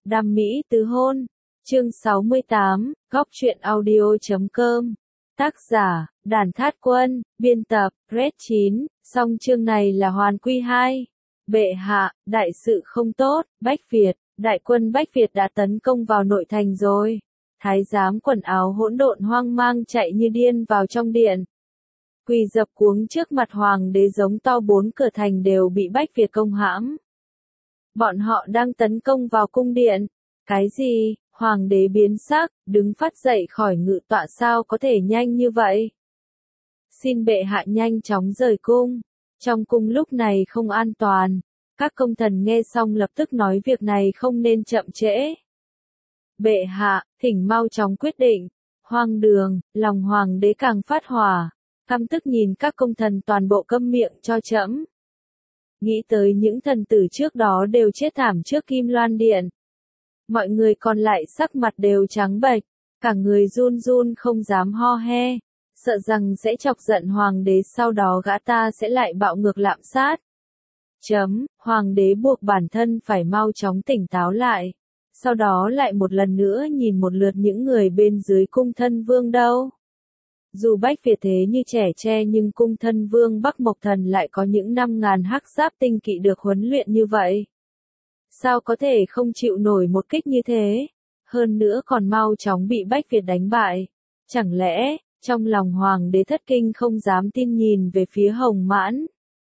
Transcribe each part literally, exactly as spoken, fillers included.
Đam mỹ tứ hôn. Chương sáu mươi tám, góc truyện audio chấm com. Tác giả, Đàn Thát Quân, biên tập, Red chín, song chương này là hoàn quy hai. Bệ hạ, đại sự không tốt, Bách Việt, đại quân Bách Việt đã tấn công vào nội thành rồi. Thái giám quần áo hỗn độn hoang mang chạy như điên vào trong điện. Quỳ dập cuống trước mặt hoàng đế giống to, bốn cửa thành đều bị Bách Việt công hãm. Bọn họ đang tấn công vào cung điện. Cái gì? Hoàng đế biến sắc, đứng phát dậy khỏi ngự tọa, sao có thể nhanh như vậy? Xin bệ hạ nhanh chóng rời cung. Trong cung lúc này không an toàn. Các công thần nghe xong lập tức nói việc này không nên chậm trễ. Bệ hạ, thỉnh mau chóng quyết định. Hoang đường, lòng hoàng đế càng phát hỏa. Căm tức nhìn các công thần toàn bộ câm miệng cho trẫm. Nghĩ tới những thần tử trước đó đều chết thảm trước Kim Loan Điện. Mọi người còn lại sắc mặt đều trắng bệch, cả người run run không dám ho he, sợ rằng sẽ chọc giận hoàng đế, sau đó gã ta sẽ lại bạo ngược lạm sát. Chấm, hoàng đế buộc bản thân phải mau chóng tỉnh táo lại, sau đó lại một lần nữa nhìn một lượt những người bên dưới cung thân vương đâu. Dù Bách Việt thế như trẻ tre nhưng cung thân vương Bắc Mộc Thần lại có những năm ngàn hắc giáp tinh kỵ được huấn luyện như vậy. Sao có thể không chịu nổi một kích như thế? Hơn nữa còn mau chóng bị Bách Việt đánh bại. Chẳng lẽ, trong lòng hoàng đế thất kinh không dám tin nhìn về phía Hồng Mãn.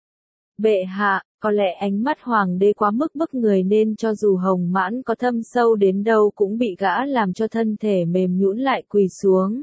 Bệ hạ, có lẽ ánh mắt hoàng đế quá mức bức người nên cho dù Hồng Mãn có thâm sâu đến đâu cũng bị gã làm cho thân thể mềm nhũn lại quỳ xuống.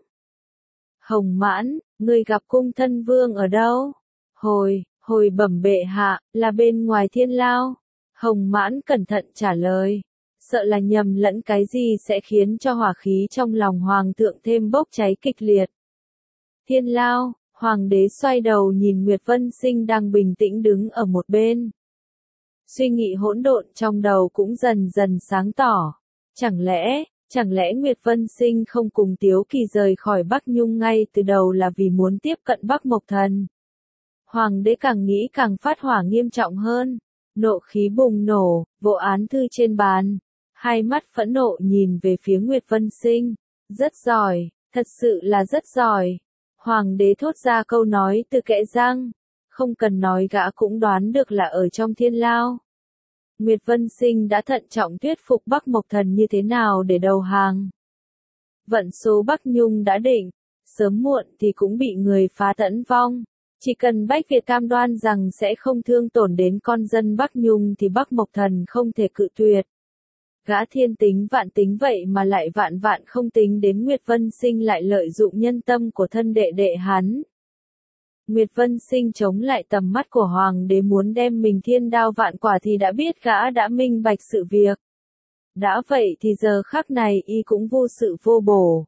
Hồng Mãn, người gặp cung thân vương ở đâu? Hồi, hồi bẩm bệ hạ, là bên ngoài thiên lao. Hồng Mãn cẩn thận trả lời, sợ là nhầm lẫn cái gì sẽ khiến cho hỏa khí trong lòng hoàng thượng thêm bốc cháy kịch liệt. Thiên lao, hoàng đế xoay đầu nhìn Nguyệt Vân Sinh đang bình tĩnh đứng ở một bên. Suy nghĩ hỗn độn trong đầu cũng dần dần sáng tỏ. Chẳng lẽ, chẳng lẽ Nguyệt Vân Sinh không cùng Tiếu Kỳ rời khỏi Bắc Nhung ngay từ đầu là vì muốn tiếp cận Bắc Mộc Thần? Hoàng đế càng nghĩ càng phát hỏa nghiêm trọng hơn. Nộ khí bùng nổ, vỗ án thư trên bàn. Hai mắt phẫn nộ nhìn về phía Nguyệt Vân Sinh. Rất giỏi, thật sự là rất giỏi. Hoàng đế thốt ra câu nói từ kẽ răng. Không cần nói gã cũng đoán được là ở trong thiên lao. Nguyệt Vân Sinh đã thận trọng thuyết phục Bắc Mộc Thần như thế nào để đầu hàng. Vận số Bắc Nhung đã định, sớm muộn thì cũng bị người phá tẫn vong. Chỉ cần Bách Việt cam đoan rằng sẽ không thương tổn đến con dân Bắc Nhung thì Bắc Mộc Thần không thể cự tuyệt. Gã thiên tính vạn tính vậy mà lại vạn vạn không tính đến Nguyệt Vân Sinh lại lợi dụng nhân tâm của thân đệ đệ hắn. Nguyệt Vân Sinh chống lại tầm mắt của hoàng đế muốn đem mình thiên đao vạn quả thì đã biết gã đã minh bạch sự việc. Đã vậy thì giờ khắc này y cũng vô sự vô bổ.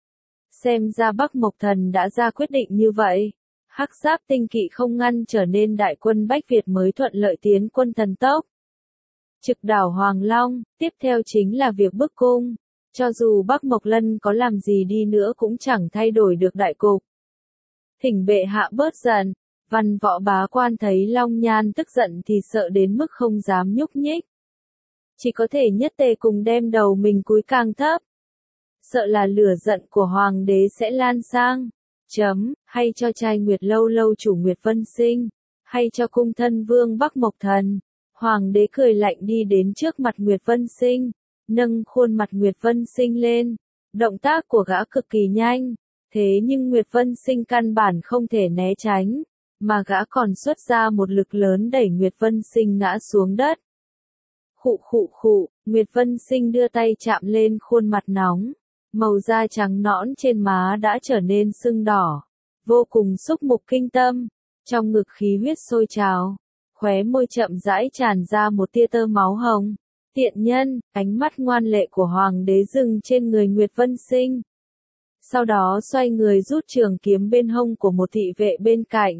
Xem ra Bắc Mộc Thần đã ra quyết định như vậy. Hắc giáp tinh kỵ không ngăn trở nên đại quân Bách Việt mới thuận lợi tiến quân thần tốc. Trực đảo Hoàng Long, tiếp theo chính là việc bức cung. Cho dù Bắc Mộc Lân có làm gì đi nữa cũng chẳng thay đổi được đại cục. Thỉnh bệ hạ bớt giận. Văn Võ bá quan thấy Long Nhan tức giận thì sợ đến mức không dám nhúc nhích. Chỉ có thể nhất tề cùng đem đầu mình cúi càng thấp. Sợ là lửa giận của hoàng đế sẽ lan sang. Chấm, hay cho trai Nguyệt Lâu lâu chủ Nguyệt Vân Sinh, hay cho cung thân vương Bắc Mộc Thần. Hoàng đế cười lạnh đi đến trước mặt Nguyệt Vân Sinh, nâng khuôn mặt Nguyệt Vân Sinh lên. Động tác của gã cực kỳ nhanh, thế nhưng Nguyệt Vân Sinh căn bản không thể né tránh, mà gã còn xuất ra một lực lớn đẩy Nguyệt Vân Sinh ngã xuống đất. Khụ khụ khụ, Nguyệt Vân Sinh đưa tay chạm lên khuôn mặt nóng. Màu da trắng nõn trên má đã trở nên sưng đỏ, vô cùng xúc mục kinh tâm, trong ngực khí huyết sôi trào, khóe môi chậm rãi tràn ra một tia tơ máu hồng. Tiện nhân, ánh mắt ngoan lệ của hoàng đế dừng trên người Nguyệt Vân Sinh. Sau đó xoay người rút trường kiếm bên hông của một thị vệ bên cạnh.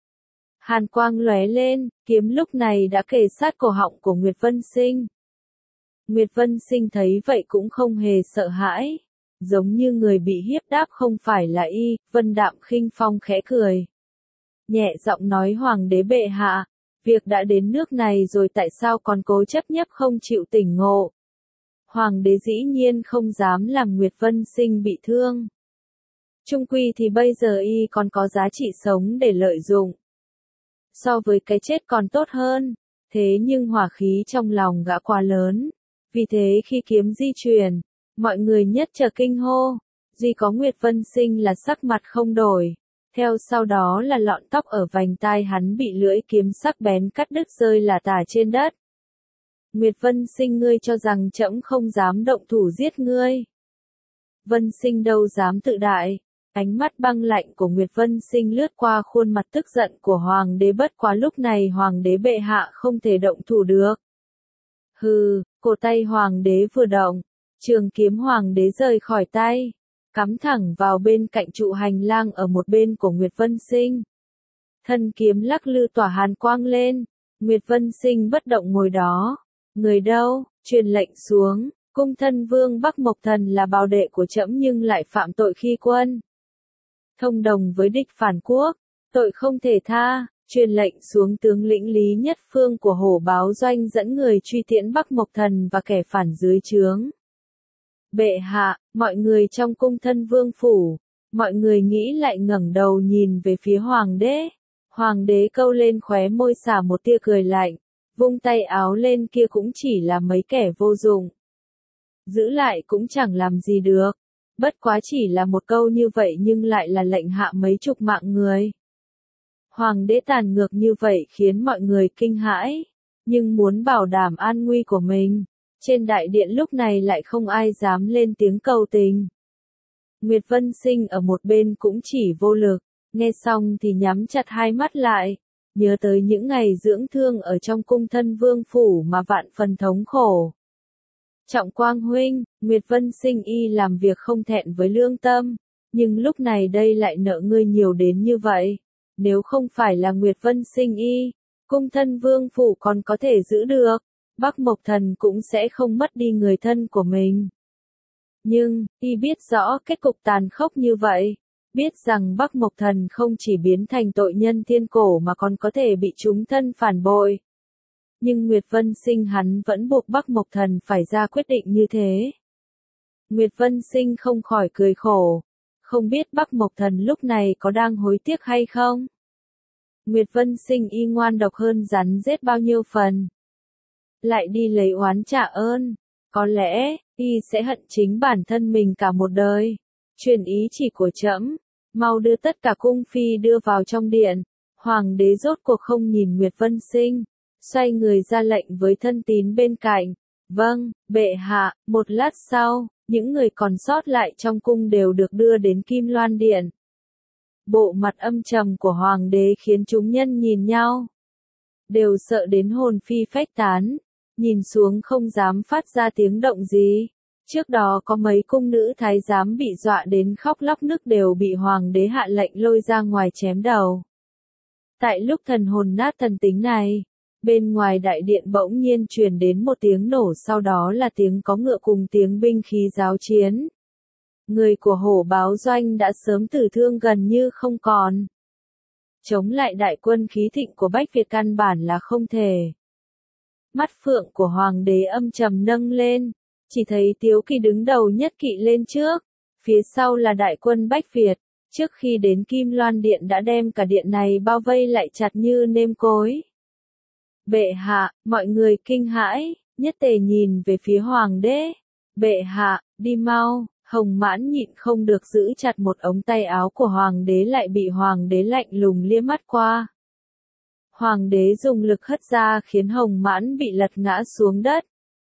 Hàn quang lóe lên, kiếm lúc này đã kề sát cổ họng của Nguyệt Vân Sinh. Nguyệt Vân Sinh thấy vậy cũng không hề sợ hãi. Giống như người bị hiếp đáp không phải là y, Vân Đạm khinh phong khẽ cười. Nhẹ giọng nói hoàng đế bệ hạ, việc đã đến nước này rồi tại sao còn cố chấp nhấp không chịu tỉnh ngộ. Hoàng đế dĩ nhiên không dám làm Nguyệt Vân Sinh bị thương. Chung quy thì bây giờ y còn có giá trị sống để lợi dụng. So với cái chết còn tốt hơn, thế nhưng hỏa khí trong lòng gã quá lớn. Vì thế khi kiếm di chuyển, mọi người nhất chờ kinh hô, duy có Nguyệt Vân Sinh là sắc mặt không đổi. Theo sau đó là lọn tóc ở vành tai hắn bị lưỡi kiếm sắc bén cắt đứt rơi lả tả trên đất. Nguyệt Vân Sinh, ngươi cho rằng trẫm không dám động thủ giết ngươi. Vân Sinh đâu dám tự đại. Ánh mắt băng lạnh của Nguyệt Vân Sinh lướt qua khuôn mặt tức giận của Hoàng đế, bất quá lúc này Hoàng đế bệ hạ không thể động thủ được. Hừ, cổ tay Hoàng đế vừa động, trường kiếm Hoàng đế rời khỏi tay, cắm thẳng vào bên cạnh trụ hành lang ở một bên của Nguyệt Vân Sinh. Thân kiếm lắc lư tỏa hàn quang lên, Nguyệt Vân Sinh bất động ngồi đó. Người đâu, truyền lệnh xuống, cung thân vương Bắc Mộc Thần là bào đệ của trẫm nhưng lại phạm tội khi quân. Thông đồng với địch phản quốc, tội không thể tha, truyền lệnh xuống tướng lĩnh Lý Nhất Phương của Hổ Báo Doanh dẫn người truy tiễn Bắc Mộc Thần và kẻ phản dưới trướng. Bệ hạ, mọi người trong cung thân vương phủ, mọi người nghĩ lại ngẩng đầu nhìn về phía hoàng đế. Hoàng đế câu lên khóe môi xả một tia cười lạnh, vung tay áo lên, kia cũng chỉ là mấy kẻ vô dụng. Giữ lại cũng chẳng làm gì được. Bất quá chỉ là một câu như vậy nhưng lại là lệnh hạ mấy chục mạng người. Hoàng đế tàn ngược như vậy khiến mọi người kinh hãi, nhưng muốn bảo đảm an nguy của mình, trên đại điện lúc này lại không ai dám lên tiếng cầu tình. Nguyệt Vân Sinh ở một bên cũng chỉ vô lực, nghe xong thì nhắm chặt hai mắt lại, nhớ tới những ngày dưỡng thương ở trong cung thân vương phủ mà vạn phần thống khổ. Trọng Quang huynh, Nguyệt Vân Sinh y làm việc không thẹn với lương tâm, nhưng lúc này đây lại nợ ngươi nhiều đến như vậy. Nếu không phải là Nguyệt Vân Sinh y, cung thân vương phủ còn có thể giữ được, Bắc Mộc Thần cũng sẽ không mất đi người thân của mình. Nhưng, y biết rõ kết cục tàn khốc như vậy, biết rằng Bắc Mộc Thần không chỉ biến thành tội nhân thiên cổ mà còn có thể bị chúng thân phản bội. Nhưng Nguyệt Vân Sinh hắn vẫn buộc Bắc Mộc Thần phải ra quyết định như thế. Nguyệt Vân Sinh không khỏi cười khổ, không biết Bắc Mộc Thần lúc này có đang hối tiếc hay không? Nguyệt Vân Sinh y ngoan độc hơn rắn rết bao nhiêu phần. Lại đi lấy oán trả ơn, có lẽ, y sẽ hận chính bản thân mình cả một đời. Truyền ý chỉ của trẫm, mau đưa tất cả cung phi đưa vào trong điện. Hoàng đế rốt cuộc không nhìn Nguyệt Vân Sinh, xoay người ra lệnh với thân tín bên cạnh. Vâng, bệ hạ. Một lát sau, những người còn sót lại trong cung đều được đưa đến Kim Loan Điện. Bộ mặt âm trầm của hoàng đế khiến chúng nhân nhìn nhau, đều sợ đến hồn phi phách tán, nhìn xuống không dám phát ra tiếng động gì. Trước đó có mấy cung nữ thái giám bị dọa đến khóc lóc nức đều bị hoàng đế hạ lệnh lôi ra ngoài chém đầu. Tại lúc thần hồn nát thần tính này, bên ngoài đại điện bỗng nhiên truyền đến một tiếng nổ, sau đó là tiếng có ngựa cùng tiếng binh khí giáo chiến. Người của Hổ Báo Doanh đã sớm tử thương gần như không còn. Chống lại đại quân khí thịnh của Bách Việt căn bản là không thể. Mắt phượng của hoàng đế âm trầm nâng lên, chỉ thấy Tiếu Kỳ đứng đầu nhất kỵ lên trước, phía sau là đại quân Bách Việt, trước khi đến Kim Loan Điện đã đem cả điện này bao vây lại chặt như nêm cối. Bệ hạ, mọi người kinh hãi, nhất tề nhìn về phía hoàng đế. Bệ hạ, đi mau. Hồng Mãn nhịn không được giữ chặt một ống tay áo của hoàng đế, lại bị hoàng đế lạnh lùng liếc mắt qua. Hoàng đế dùng lực hất ra khiến Hồng Mãn bị lật ngã xuống đất.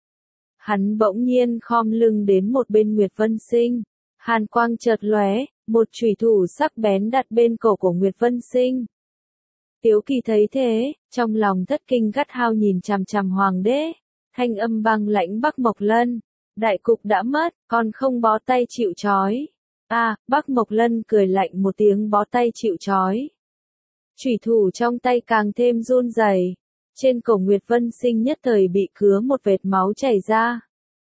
Hắn bỗng nhiên khom lưng đến một bên Nguyệt Vân Sinh. Hàn quang chợt lóe, một chùy thủ sắc bén đặt bên cổ của Nguyệt Vân Sinh. Tiếu Kỳ thấy thế, trong lòng thất kinh gắt gao nhìn chằm chằm hoàng đế. Thanh âm băng lãnh Bắc Mộc Lân. Đại cục đã mất, còn không bó tay chịu trói. A, à, Bắc Mộc Lân cười lạnh một tiếng, bó tay chịu trói. Chủy thủ trong tay càng thêm run rẩy. Trên cổ Nguyệt Vân Sinh nhất thời bị cứa một vệt máu chảy ra.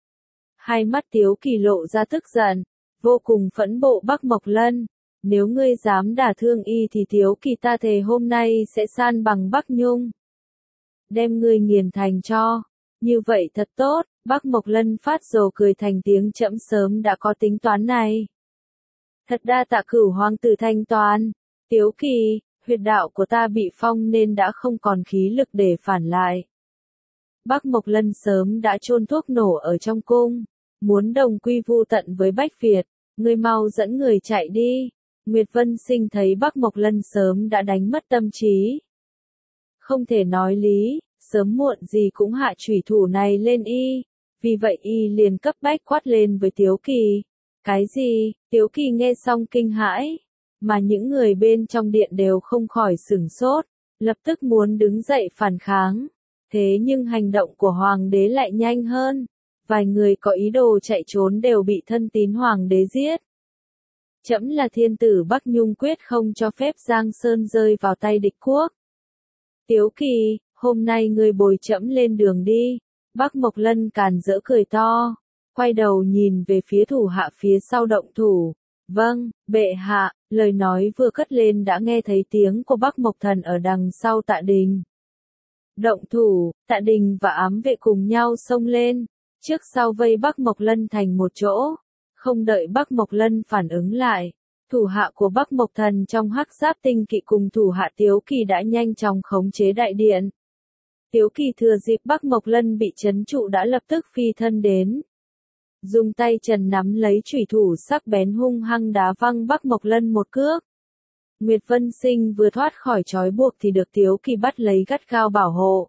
Hai mắt Tiếu Kỳ lộ ra tức giận, vô cùng phẫn bộ. Bắc Mộc Lân, nếu ngươi dám đả thương y thì Tiếu Kỳ ta thề hôm nay sẽ san bằng Bắc Nhung. Đem ngươi nghiền thành tro. Như vậy thật tốt, Bắc Mộc Lân phát rồ cười thành tiếng, trẫm sớm đã có tính toán này. Thật đa tạ Cửu hoàng tử thanh toán. Tiếu Kỳ, huyệt đạo của ta bị phong nên đã không còn khí lực để phản lại. Bắc Mộc Lân sớm đã chôn thuốc nổ ở trong cung, muốn đồng quy vu tận với Bách Việt, ngươi mau dẫn người chạy đi. Nguyệt Vân Sinh thấy Bắc Mộc Lân sớm đã đánh mất tâm trí. Không thể nói lý, sớm muộn gì cũng hạ chủy thủ này lên y, vì vậy y liền cấp bách quát lên với Tiếu Kỳ. Cái gì? Tiếu Kỳ nghe xong kinh hãi, mà những người bên trong điện đều không khỏi sửng sốt, lập tức muốn đứng dậy phản kháng. Thế nhưng hành động của hoàng đế lại nhanh hơn, vài người có ý đồ chạy trốn đều bị thân tín hoàng đế giết. Trẫm là thiên tử Bắc Nhung, quyết không cho phép Giang Sơn rơi vào tay địch quốc. Tiếu Kỳ, hôm nay ngươi bồi trẫm lên đường đi. Bắc Mộc Lân càn rỡ cười to, quay đầu nhìn về phía thủ hạ phía sau động thủ. Vâng, bệ hạ. Lời nói vừa cất lên đã nghe thấy tiếng của Bắc Mộc Thần ở đằng sau Tạ Đình. Động thủ, Tạ Đình và ám vệ cùng nhau xông lên, trước sau vây Bắc Mộc Lân thành một chỗ. Không đợi Bắc Mộc Lân phản ứng lại, thủ hạ của Bắc Mộc Thần trong hắc giáp tinh kỵ cùng thủ hạ Tiếu Kỳ đã nhanh chóng khống chế đại điện. Tiếu Kỳ thừa dịp Bắc Mộc Lân bị trấn trụ đã lập tức phi thân đến, dùng tay trần nắm lấy chủy thủ sắc bén hung hăng đá văng Bắc Mộc Lân một cước. Nguyệt Vân Sinh vừa thoát khỏi trói buộc thì được Tiếu Kỳ bắt lấy gắt gao bảo hộ.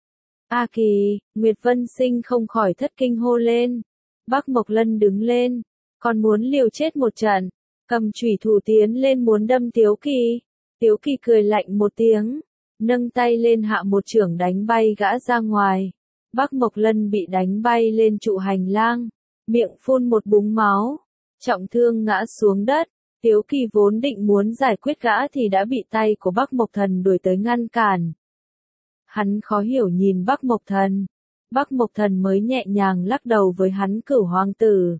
A Kỳ, Nguyệt Vân Sinh không khỏi thất kinh hô lên. Bắc Mộc Lân đứng lên, còn muốn liều chết một trận, cầm chủy thủ tiến lên muốn đâm Tiếu Kỳ. Tiếu Kỳ cười lạnh một tiếng, nâng tay lên hạ một chưởng đánh bay gã ra ngoài. Bắc Mộc Lân bị đánh bay lên trụ hành lang, miệng phun một búng máu, trọng thương ngã xuống đất. Tiếu Kỳ vốn định muốn giải quyết gã thì đã bị tay của Bắc Mộc Thần đuổi tới ngăn cản. Hắn khó hiểu nhìn Bắc Mộc Thần. Bắc Mộc Thần mới nhẹ nhàng lắc đầu với hắn. Cửu hoàng tử,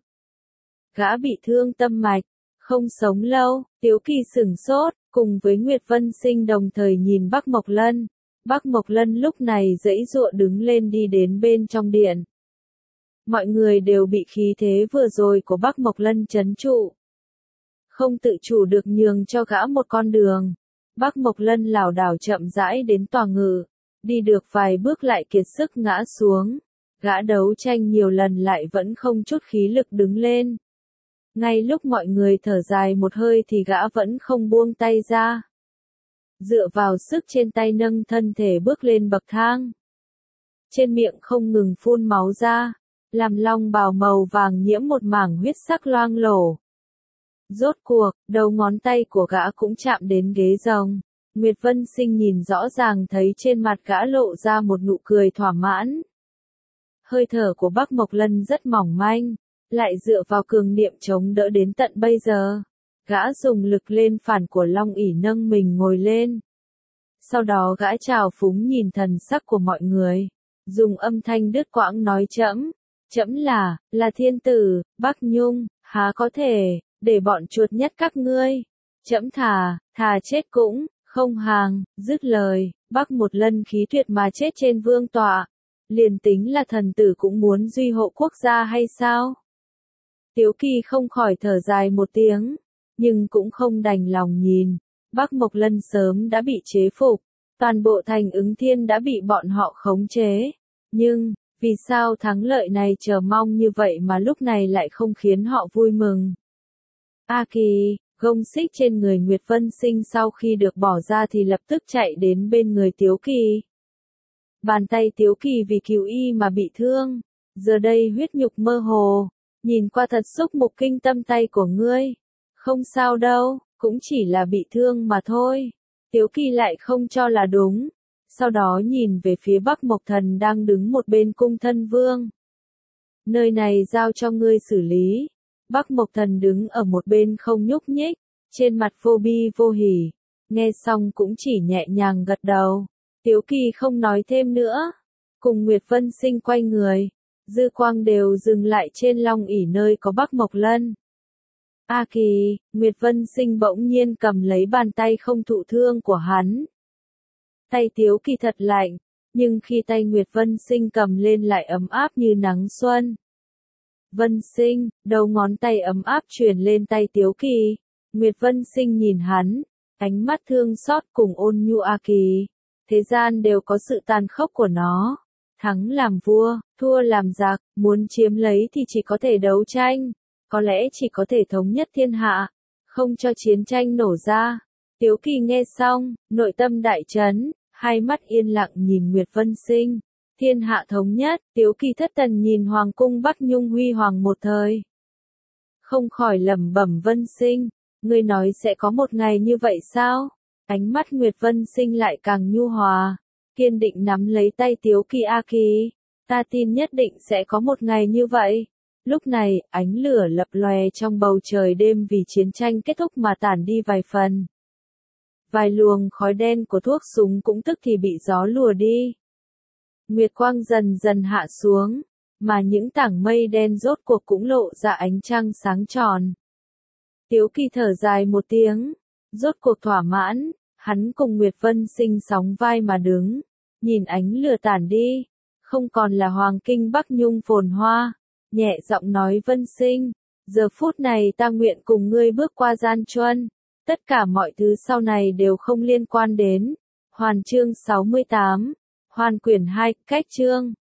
gã bị thương tâm mạch, không sống lâu. Tiếu Kỳ sửng sốt, cùng với Nguyệt Vân Sinh đồng thời nhìn Bắc Mộc Lân. Bắc Mộc Lân lúc này giãy giụa đứng lên đi đến bên trong điện. Mọi người đều bị khí thế vừa rồi của Bắc Mộc Lân trấn trụ, không tự chủ được nhường cho gã một con đường. Bắc Mộc Lân lảo đảo chậm rãi đến tòa ngự, đi được vài bước lại kiệt sức ngã xuống. Gã đấu tranh nhiều lần lại vẫn không chút khí lực đứng lên. Ngay lúc mọi người thở dài một hơi thì gã vẫn không buông tay ra, dựa vào sức trên tay nâng thân thể bước lên bậc thang. Trên miệng không ngừng phun máu ra, làm long bào màu vàng nhiễm một mảng huyết sắc loang lổ. Rốt cuộc, đầu ngón tay của gã cũng chạm đến ghế rồng. Nguyệt Vân Sinh nhìn rõ ràng thấy trên mặt gã lộ ra một nụ cười thỏa mãn. Hơi thở của Bắc Mộc Lân rất mỏng manh, lại dựa vào cường niệm chống đỡ đến tận bây giờ. Gã dùng lực lên phản của long ỷ nâng mình ngồi lên. Sau đó gã trào phúng nhìn thần sắc của mọi người, dùng âm thanh đứt quãng nói trẫm, trẫm là, là thiên tử, Bắc Nhung, há có thể để bọn chuột nhắt các ngươi. Trẫm thà, thà chết cũng, không hàng. Dứt lời, Bắc Một Lân khí tuyệt mà chết trên vương tọa. Liền tính là thần tử cũng muốn duy hộ quốc gia hay sao? Tiếu Kỳ không khỏi thở dài một tiếng, nhưng cũng không đành lòng nhìn. Bắc Mộc Lân sớm đã bị chế phục, toàn bộ thành Ứng Thiên đã bị bọn họ khống chế. Nhưng, vì sao thắng lợi này chờ mong như vậy mà lúc này lại không khiến họ vui mừng? A Kỳ, gông xích trên người Nguyệt Vân Sinh sau khi được bỏ ra thì lập tức chạy đến bên người Tiếu Kỳ. Bàn tay Tiếu Kỳ vì cứu y mà bị thương, giờ đây huyết nhục mơ hồ, nhìn qua thật xúc mục kinh tâm. Tay của ngươi, không sao đâu, cũng chỉ là bị thương mà thôi. Tiếu Kỳ lại không cho là đúng, sau đó nhìn về phía Bắc Mộc Thần đang đứng một bên cung thân vương. Nơi này giao cho ngươi xử lý. Bắc Mộc Thần đứng ở một bên không nhúc nhích, trên mặt vô bi vô hỉ, nghe xong cũng chỉ nhẹ nhàng gật đầu. Tiếu Kỳ không nói thêm nữa, cùng Nguyệt Vân Sinh quay người, dư quang đều dừng lại trên long ỷ nơi có Bắc Mộc Lân. A Kỳ, Nguyệt Vân Sinh bỗng nhiên cầm lấy bàn tay không thụ thương của hắn. Tay Tiếu Kỳ thật lạnh, nhưng khi tay Nguyệt Vân Sinh cầm lên lại ấm áp như nắng xuân. Vân Sinh, đầu ngón tay ấm áp truyền lên tay Tiếu Kỳ. Nguyệt Vân Sinh nhìn hắn, ánh mắt thương xót cùng ôn nhu A Kỳ. Thế gian đều có sự tàn khốc của nó. Thắng làm vua, thua làm giặc, muốn chiếm lấy thì chỉ có thể đấu tranh. Có lẽ chỉ có thể thống nhất thiên hạ, không cho chiến tranh nổ ra. Tiếu Kỳ nghe xong, nội tâm đại chấn, hai mắt yên lặng nhìn Nguyệt Vân Sinh. Thiên hạ thống nhất, Tiếu Kỳ thất thần nhìn Hoàng cung Bắc Nhung huy hoàng một thời. Không khỏi lẩm bẩm Vân Sinh, ngươi nói sẽ có một ngày như vậy sao? Ánh mắt Nguyệt Vân Sinh lại càng nhu hòa, kiên định nắm lấy tay Tiếu Kỳ. A Kỳ, ta tin nhất định sẽ có một ngày như vậy. Lúc này, ánh lửa lập lòe trong bầu trời đêm vì chiến tranh kết thúc mà tản đi vài phần. Vài luồng khói đen của thuốc súng cũng tức thì bị gió lùa đi. Nguyệt quang dần dần hạ xuống, mà những tảng mây đen rốt cuộc cũng lộ ra ánh trăng sáng tròn. Tiếu Kỳ thở dài một tiếng, rốt cuộc thỏa mãn, hắn cùng Nguyệt Vân Sinh sóng vai mà đứng, nhìn ánh lửa tản đi, không còn là Hoàng Kinh Bắc Nhung phồn hoa, nhẹ giọng nói Vân Sinh, giờ phút này ta nguyện cùng ngươi bước qua gian truân, tất cả mọi thứ sau này đều không liên quan đến. Hoàn chương sáu mươi tám, Hoàn quyển hai, cách chương.